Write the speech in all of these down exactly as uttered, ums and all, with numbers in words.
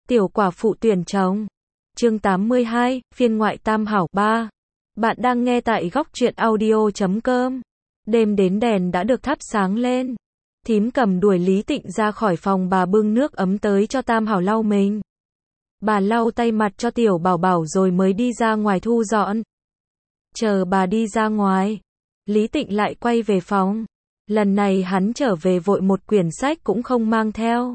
Tiểu quả phụ tuyển chồng. Chương tám mươi hai, phiên ngoại tam hảo ba. Bạn đang nghe tại góc truyện audio chấm com. Đêm đến đèn đã được thắp sáng lên. Thím cầm đuổi Lý Tịnh ra khỏi phòng, bà bưng nước ấm tới cho tam hảo lau mình. Bà lau tay mặt cho tiểu bảo bảo rồi mới đi ra ngoài thu dọn. Chờ bà đi ra ngoài, Lý Tịnh lại quay về phòng. Lần này hắn trở về vội, một quyển sách cũng không mang theo.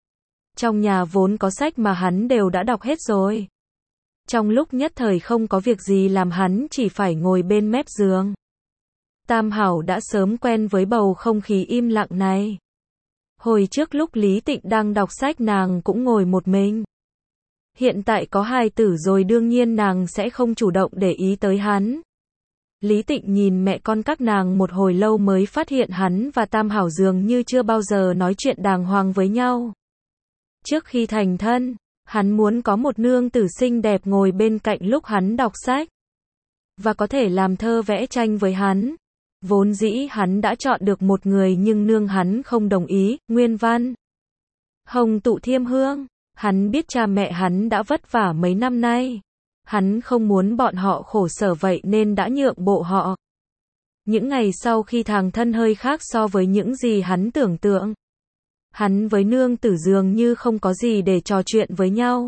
Trong nhà vốn có sách mà hắn đều đã đọc hết rồi. Trong lúc nhất thời không có việc gì làm, hắn chỉ phải ngồi bên mép giường. Tam hảo đã sớm quen với bầu không khí im lặng này. Hồi trước lúc Lý Tịnh đang đọc sách nàng cũng ngồi một mình. Hiện tại có hài tử rồi đương nhiên nàng sẽ không chủ động để ý tới hắn. Lý Tịnh nhìn mẹ con các nàng một hồi lâu mới phát hiện hắn và Tam hảo dường như chưa bao giờ nói chuyện đàng hoàng với nhau. Trước khi thành thân, hắn muốn có một nương tử xinh đẹp ngồi bên cạnh lúc hắn đọc sách, và có thể làm thơ vẽ tranh với hắn. Vốn dĩ hắn đã chọn được một người nhưng nương hắn không đồng ý. Nguyên văn: Hồng tụ thiêm hương. Hắn biết cha mẹ hắn đã vất vả mấy năm nay. Hắn không muốn bọn họ khổ sở vậy nên đã nhượng bộ họ. Những ngày sau khi thằng thân hơi khác so với những gì hắn tưởng tượng. Hắn với nương tử dường như không có gì để trò chuyện với nhau.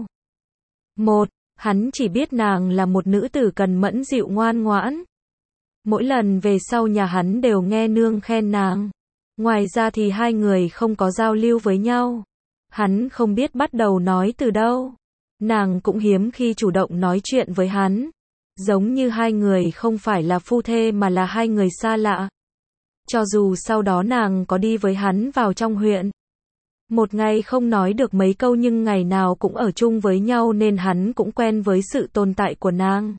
Một, hắn chỉ biết nàng là một nữ tử cần mẫn dịu ngoan ngoãn. Mỗi lần về sau nhà hắn đều nghe nương khen nàng. Ngoài ra thì hai người không có giao lưu với nhau. Hắn không biết bắt đầu nói từ đâu. Nàng cũng hiếm khi chủ động nói chuyện với hắn. Giống như hai người không phải là phu thê mà là hai người xa lạ. Cho dù sau đó nàng có đi với hắn vào trong huyện. Một ngày không nói được mấy câu nhưng ngày nào cũng ở chung với nhau nên hắn cũng quen với sự tồn tại của nàng.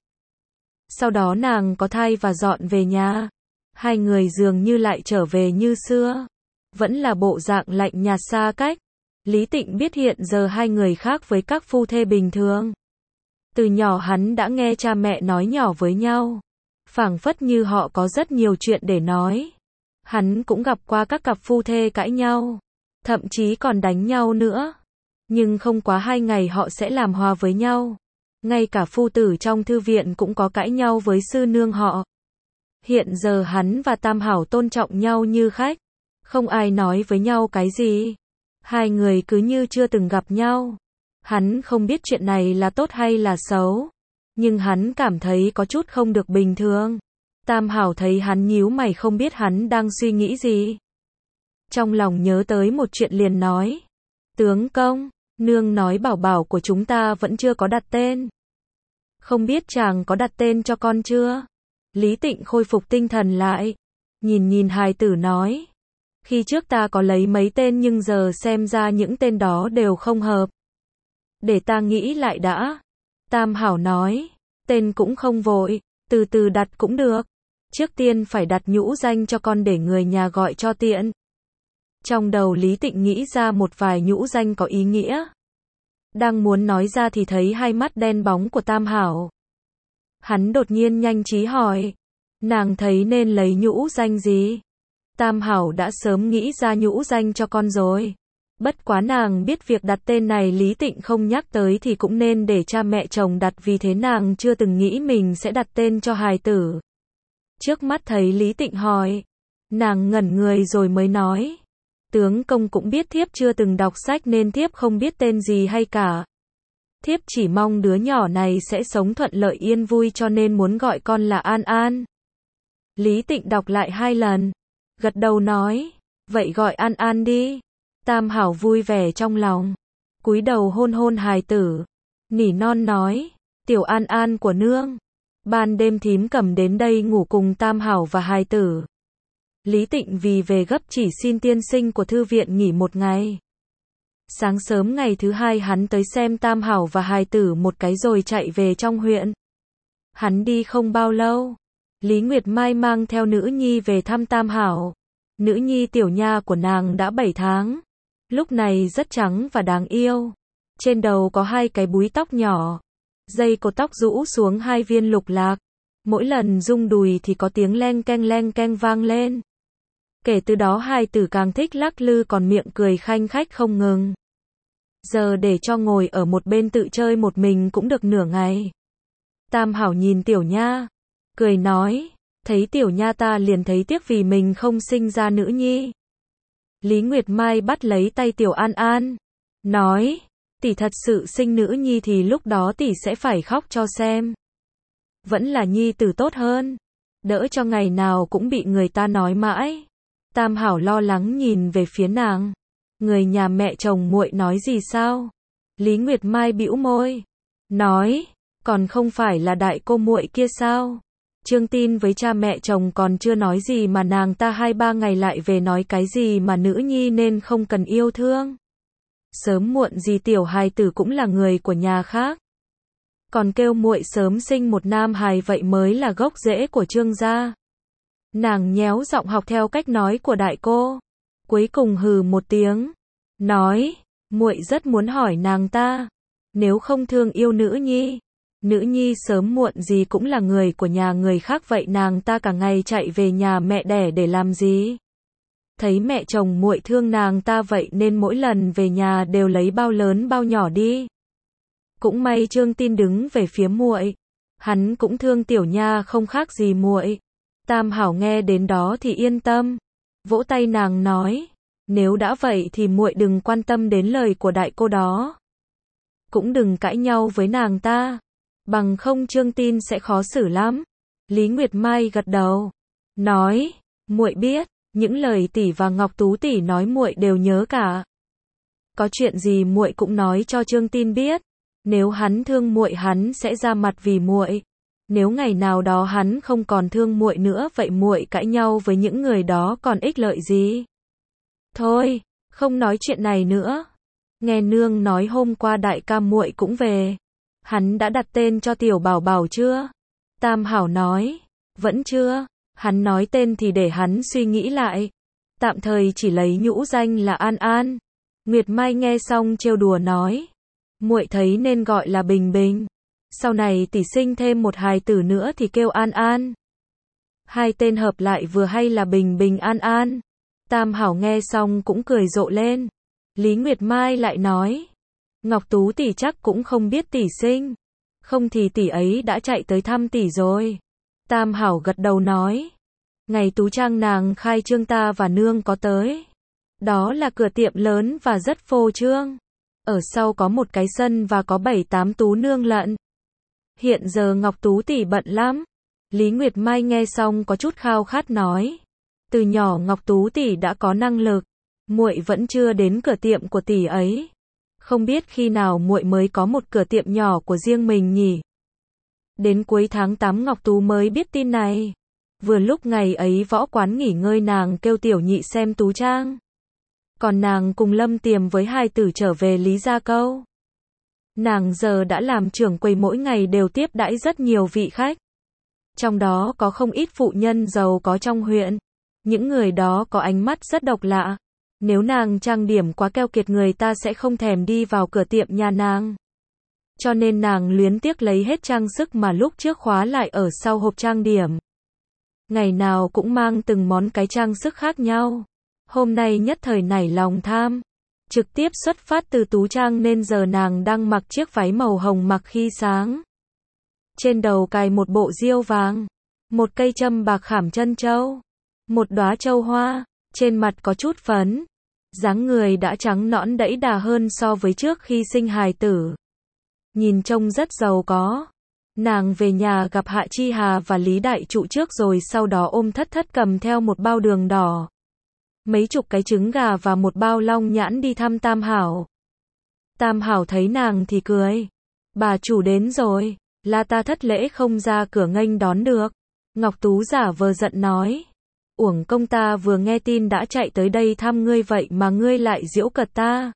Sau đó nàng có thai và dọn về nhà. Hai người dường như lại trở về như xưa. Vẫn là bộ dạng lạnh nhạt xa cách. Lý Tịnh biết hiện giờ hai người khác với các phu thê bình thường. Từ nhỏ hắn đã nghe cha mẹ nói nhỏ với nhau. Phảng phất như họ có rất nhiều chuyện để nói. Hắn cũng gặp qua các cặp phu thê cãi nhau. Thậm chí còn đánh nhau nữa. Nhưng không quá hai ngày họ sẽ làm hòa với nhau. Ngay cả phu tử trong thư viện cũng có cãi nhau với sư nương họ. Hiện giờ hắn và Tam hảo tôn trọng nhau như khách. Không ai nói với nhau cái gì. Hai người cứ như chưa từng gặp nhau. Hắn không biết chuyện này là tốt hay là xấu. Nhưng hắn cảm thấy có chút không được bình thường. Tam hảo thấy hắn nhíu mày không biết hắn đang suy nghĩ gì. Trong lòng nhớ tới một chuyện liền nói. Tướng công, nương nói bảo bảo của chúng ta vẫn chưa có đặt tên. Không biết chàng có đặt tên cho con chưa? Lý Tịnh khôi phục tinh thần lại. Nhìn nhìn hài tử nói. Khi trước ta có lấy mấy tên nhưng giờ xem ra những tên đó đều không hợp. Để ta nghĩ lại đã. Tam hảo nói. Tên cũng không vội. Từ từ đặt cũng được. Trước tiên phải đặt nhũ danh cho con để người nhà gọi cho tiện. Trong đầu Lý Tịnh nghĩ ra một vài nhũ danh có ý nghĩa. Đang muốn nói ra thì thấy hai mắt đen bóng của Tam hảo. Hắn đột nhiên nhanh trí hỏi. Nàng thấy nên lấy nhũ danh gì? Tam hảo đã sớm nghĩ ra nhũ danh cho con rồi. Bất quá nàng biết việc đặt tên này Lý Tịnh không nhắc tới thì cũng nên để cha mẹ chồng đặt, vì thế nàng chưa từng nghĩ mình sẽ đặt tên cho hài tử. Trước mắt thấy Lý Tịnh hỏi. Nàng ngẩn người rồi mới nói. Tướng công cũng biết thiếp chưa từng đọc sách nên thiếp không biết tên gì hay cả. Thiếp chỉ mong đứa nhỏ này sẽ sống thuận lợi yên vui cho nên muốn gọi con là An An. Lý Tịnh đọc lại hai lần. Gật đầu nói. Vậy gọi An An đi. Tam hảo vui vẻ trong lòng. Cúi đầu hôn hôn hài tử. Nỉ non nói. Tiểu An An của nương. Ban đêm thím cầm đến đây ngủ cùng Tam hảo và hài tử. Lý Tịnh vì về gấp chỉ xin tiên sinh của thư viện nghỉ một ngày. Sáng sớm ngày thứ hai hắn tới xem Tam hảo và hài tử một cái rồi chạy về trong huyện. Hắn đi không bao lâu. Lý Nguyệt Mai mang theo nữ nhi về thăm Tam hảo. Nữ nhi tiểu nha của nàng đã bảy tháng. Lúc này rất trắng và đáng yêu. Trên đầu có hai cái búi tóc nhỏ. Dây cột tóc rũ xuống hai viên lục lạc. Mỗi lần rung đùi thì có tiếng leng keng leng keng vang lên. Kể từ đó hài tử càng thích lắc lư còn miệng cười khanh khách không ngừng. giờ để cho ngồi ở một bên tự chơi một mình cũng được nửa ngày. Tam Hảo nhìn Tiểu Nha, cười nói, thấy Tiểu Nha ta liền thấy tiếc vì mình không sinh ra nữ nhi. Lý Nguyệt Mai bắt lấy tay Tiểu An An, nói, tỷ thật sự sinh nữ nhi thì lúc đó tỷ sẽ phải khóc cho xem. Vẫn là nhi tử tốt hơn, đỡ cho ngày nào cũng bị người ta nói mãi. Tam Hảo lo lắng nhìn về phía nàng, người nhà mẹ chồng muội nói gì sao? Lý Nguyệt Mai bĩu môi, nói, còn không phải là đại cô muội kia sao? Trương Tin với cha mẹ chồng còn chưa nói gì mà nàng ta hai ba ngày lại về nói cái gì mà nữ nhi nên không cần yêu thương. Sớm muộn gì tiểu hài tử cũng là người của nhà khác. Còn kêu muội sớm sinh một nam hài vậy mới là gốc rễ của Trương gia. Nàng nhéo giọng học theo cách nói của đại cô, cuối cùng hừ một tiếng, nói, muội rất muốn hỏi nàng ta, nếu không thương yêu nữ nhi, nữ nhi sớm muộn gì cũng là người của nhà người khác vậy nàng ta cả ngày chạy về nhà mẹ đẻ để làm gì? Thấy mẹ chồng muội thương nàng ta vậy nên mỗi lần về nhà đều lấy bao lớn bao nhỏ đi. Cũng may Trương Tin đứng về phía muội, hắn cũng thương Tiểu Nha không khác gì muội. Tam Hảo nghe đến đó thì yên tâm, vỗ tay nàng nói, nếu đã vậy thì muội đừng quan tâm đến lời của đại cô đó, cũng đừng cãi nhau với nàng ta, bằng không Trương Tin sẽ khó xử lắm. Lý Nguyệt Mai gật đầu, nói, muội biết, những lời tỷ và Ngọc Tú tỷ nói muội đều nhớ cả. Có chuyện gì muội cũng nói cho Trương Tin biết, nếu hắn thương muội hắn sẽ ra mặt vì muội. Nếu ngày nào đó hắn không còn thương muội nữa vậy muội cãi nhau với những người đó còn ích lợi gì? Thôi, không nói chuyện này nữa. Nghe nương nói hôm qua đại ca muội cũng về. Hắn đã đặt tên cho tiểu bảo bảo chưa? Tam Hảo nói, vẫn chưa. Hắn nói tên thì để hắn suy nghĩ lại. Tạm thời chỉ lấy nhũ danh là An An. Nguyệt Mai nghe xong trêu đùa nói, muội thấy nên gọi là Bình Bình. Sau này tỷ sinh thêm một hài tử nữa thì kêu An An. Hai tên hợp lại vừa hay là Bình Bình An An. Tam Hảo nghe xong cũng cười rộ lên. Lý Nguyệt Mai lại nói, Ngọc Tú tỷ chắc cũng không biết tỷ sinh. Không thì tỷ ấy đã chạy tới thăm tỷ rồi. Tam Hảo gật đầu nói, ngày Tú Trang nàng khai trương ta và nương có tới. Đó là cửa tiệm lớn và rất phô trương. Ở sau có một cái sân và có bảy tám tú nương lận. Hiện giờ Ngọc Tú tỷ bận lắm. Lý Nguyệt Mai nghe xong có chút khao khát nói, từ nhỏ Ngọc Tú tỷ đã có năng lực, muội vẫn chưa đến cửa tiệm của tỷ ấy. Không biết khi nào muội mới có một cửa tiệm nhỏ của riêng mình nhỉ? Đến cuối tháng tám Ngọc Tú mới biết tin này. Vừa lúc ngày ấy võ quán nghỉ ngơi nàng kêu Tiểu Nhị xem Tú Trang. Còn nàng cùng Lâm Tiềm với hai tử trở về Lý Gia Câu. Nàng giờ đã làm trưởng quầy mỗi ngày đều tiếp đãi rất nhiều vị khách. Trong đó có không ít phụ nhân giàu có trong huyện. Những người đó có ánh mắt rất độc lạ. Nếu nàng trang điểm quá keo kiệt người ta sẽ không thèm đi vào cửa tiệm nhà nàng. Cho nên nàng luyến tiếc lấy hết trang sức mà lúc trước khóa lại ở sau hộp trang điểm. Ngày nào cũng mang từng món cái trang sức khác nhau. Hôm nay nhất thời nảy lòng tham. Trực tiếp xuất phát từ Tú Trang nên giờ nàng đang mặc chiếc váy màu hồng mặc khi sáng. Trên đầu cài một bộ diêu vàng. Một cây châm bạc khảm chân châu. Một đóa châu hoa. Trên mặt có chút phấn. Dáng người đã trắng nõn đẫy đà hơn so với trước khi sinh hài tử. Nhìn trông rất giàu có. Nàng về nhà gặp Hạ Chi Hà và Lý Đại Trụ trước rồi sau đó ôm Thất Thất cầm theo một bao đường đỏ, mấy chục cái trứng gà và một bao long nhãn đi thăm Tam Hảo. Tam Hảo thấy nàng thì cười. Bà chủ đến rồi, là ta thất lễ không ra cửa nghênh đón được. Ngọc Tú giả vờ giận nói, uổng công ta vừa nghe tin đã chạy tới đây thăm ngươi vậy mà ngươi lại giễu cợt ta.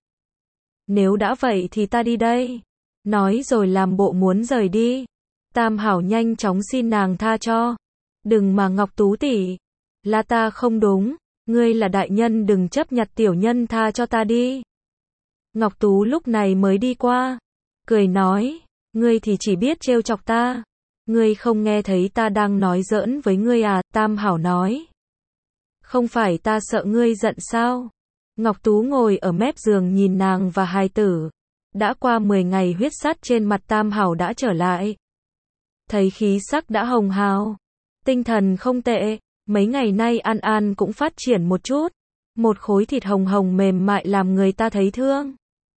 Nếu đã vậy thì ta đi đây. Nói rồi làm bộ muốn rời đi. Tam Hảo nhanh chóng xin nàng tha cho. Đừng mà Ngọc Tú tỷ, là ta không đúng, ngươi là đại nhân đừng chấp nhặt tiểu nhân tha cho ta đi. Ngọc Tú lúc này mới đi qua, cười nói, ngươi thì chỉ biết trêu chọc ta. Ngươi không nghe thấy ta đang nói giỡn với ngươi à? Tam Hảo nói, không phải ta sợ ngươi giận sao? Ngọc Tú ngồi ở mép giường nhìn nàng và hài tử. Đã qua mười ngày huyết sắt trên mặt Tam Hảo đã trở lại. Thấy khí sắc đã hồng hào. Tinh thần không tệ, mấy ngày nay An An cũng phát triển một chút. Một khối thịt hồng hồng mềm mại làm người ta thấy thương.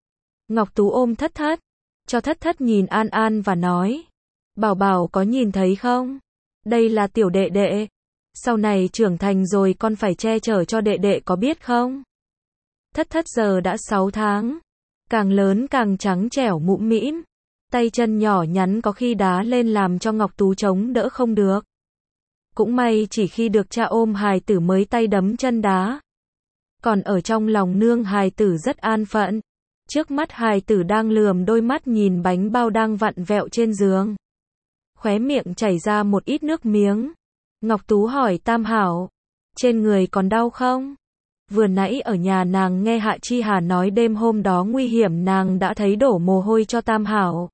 Ngọc Tú ôm Thất Thất, cho Thất Thất nhìn An An và nói. Bảo bảo có nhìn thấy không? Đây là tiểu đệ đệ. Sau này trưởng thành rồi con phải che chở cho đệ đệ có biết không? Thất Thất giờ đã sáu tháng. Càng lớn càng trắng trẻo mũm mĩm. Tay chân nhỏ nhắn có khi đá lên làm cho Ngọc Tú chống đỡ không được. Cũng may chỉ khi được cha ôm hài tử mới tay đấm chân đá. Còn ở trong lòng nương hài tử rất an phận. Trước mắt hài tử đang lườm đôi mắt nhìn bánh bao đang vặn vẹo trên giường. Khóe miệng chảy ra một ít nước miếng. Ngọc Tú hỏi Tam Hảo, trên người còn đau không? Vừa nãy ở nhà nàng nghe Hạ Chi Hà nói đêm hôm đó nguy hiểm nàng đã thấy đổ mồ hôi cho Tam Hảo.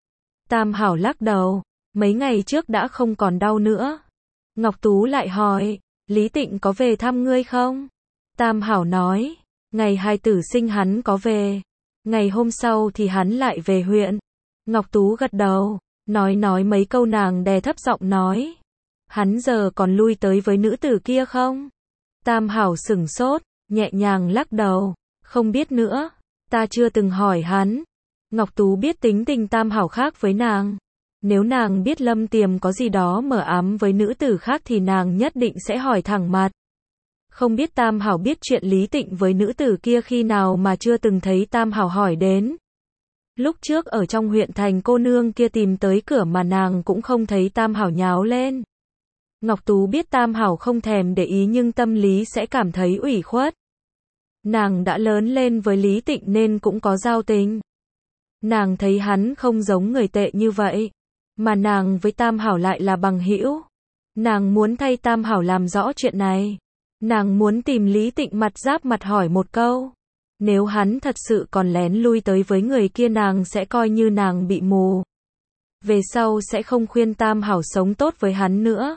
Tam Hảo lắc đầu, mấy ngày trước đã không còn đau nữa. Ngọc Tú lại hỏi, Lý Tịnh có về thăm ngươi không? Tam Hảo nói, ngày hài tử sinh hắn có về. Ngày hôm sau thì hắn lại về huyện. Ngọc Tú gật đầu, nói nói mấy câu nàng đè thấp giọng nói. Hắn giờ còn lui tới với nữ tử kia không? Tam Hảo sửng sốt, nhẹ nhàng lắc đầu, không biết nữa, ta chưa từng hỏi hắn. Ngọc Tú biết tính tình Tam Hảo khác với nàng. Nếu nàng biết Lâm Tiềm có gì đó mờ ám với nữ tử khác thì nàng nhất định sẽ hỏi thẳng mặt. Không biết Tam Hảo biết chuyện Lý Tịnh với nữ tử kia khi nào mà chưa từng thấy Tam Hảo hỏi đến. Lúc trước ở trong huyện thành cô nương kia tìm tới cửa mà nàng cũng không thấy Tam Hảo nháo lên. Ngọc Tú biết Tam Hảo không thèm để ý nhưng tâm lý sẽ cảm thấy ủy khuất. Nàng đã lớn lên với Lý Tịnh nên cũng có giao tình. Nàng thấy hắn không giống người tệ như vậy, mà nàng với Tam Hảo lại là bằng hữu. Nàng muốn thay Tam Hảo làm rõ chuyện này. Nàng muốn tìm Lý Tịnh mặt giáp mặt hỏi một câu. Nếu hắn thật sự còn lén lui tới với người kia nàng sẽ coi như nàng bị mù. Về sau sẽ không khuyên Tam Hảo sống tốt với hắn nữa.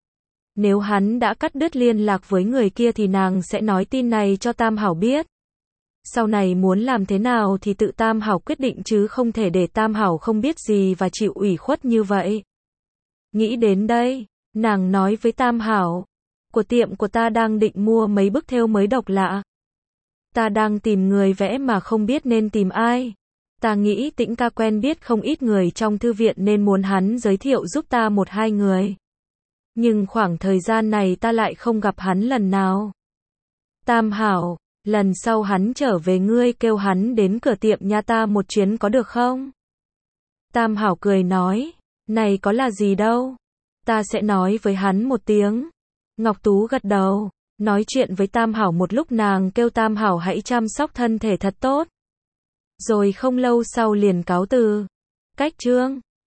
Nếu hắn đã cắt đứt liên lạc với người kia thì nàng sẽ nói tin này cho Tam Hảo biết. Sau này muốn làm thế nào thì tự Tam Hảo quyết định chứ không thể để Tam Hảo không biết gì và chịu ủy khuất như vậy. Nghĩ đến đây, nàng nói với Tam Hảo, của tiệm của ta đang định mua mấy bức thêu mới độc lạ. Ta đang tìm người vẽ mà không biết nên tìm ai. Ta nghĩ Tĩnh ca quen biết không ít người trong thư viện nên muốn hắn giới thiệu giúp ta một hai người. Nhưng khoảng thời gian này ta lại không gặp hắn lần nào. Tam Hảo, lần sau hắn trở về ngươi kêu hắn đến cửa tiệm nhà ta một chuyến có được không? Tam Hảo cười nói, này có là gì đâu. Ta sẽ nói với hắn một tiếng. Ngọc Tú gật đầu, nói chuyện với Tam Hảo một lúc nàng kêu Tam Hảo hãy chăm sóc thân thể thật tốt. Rồi không lâu sau liền cáo từ. Cách chương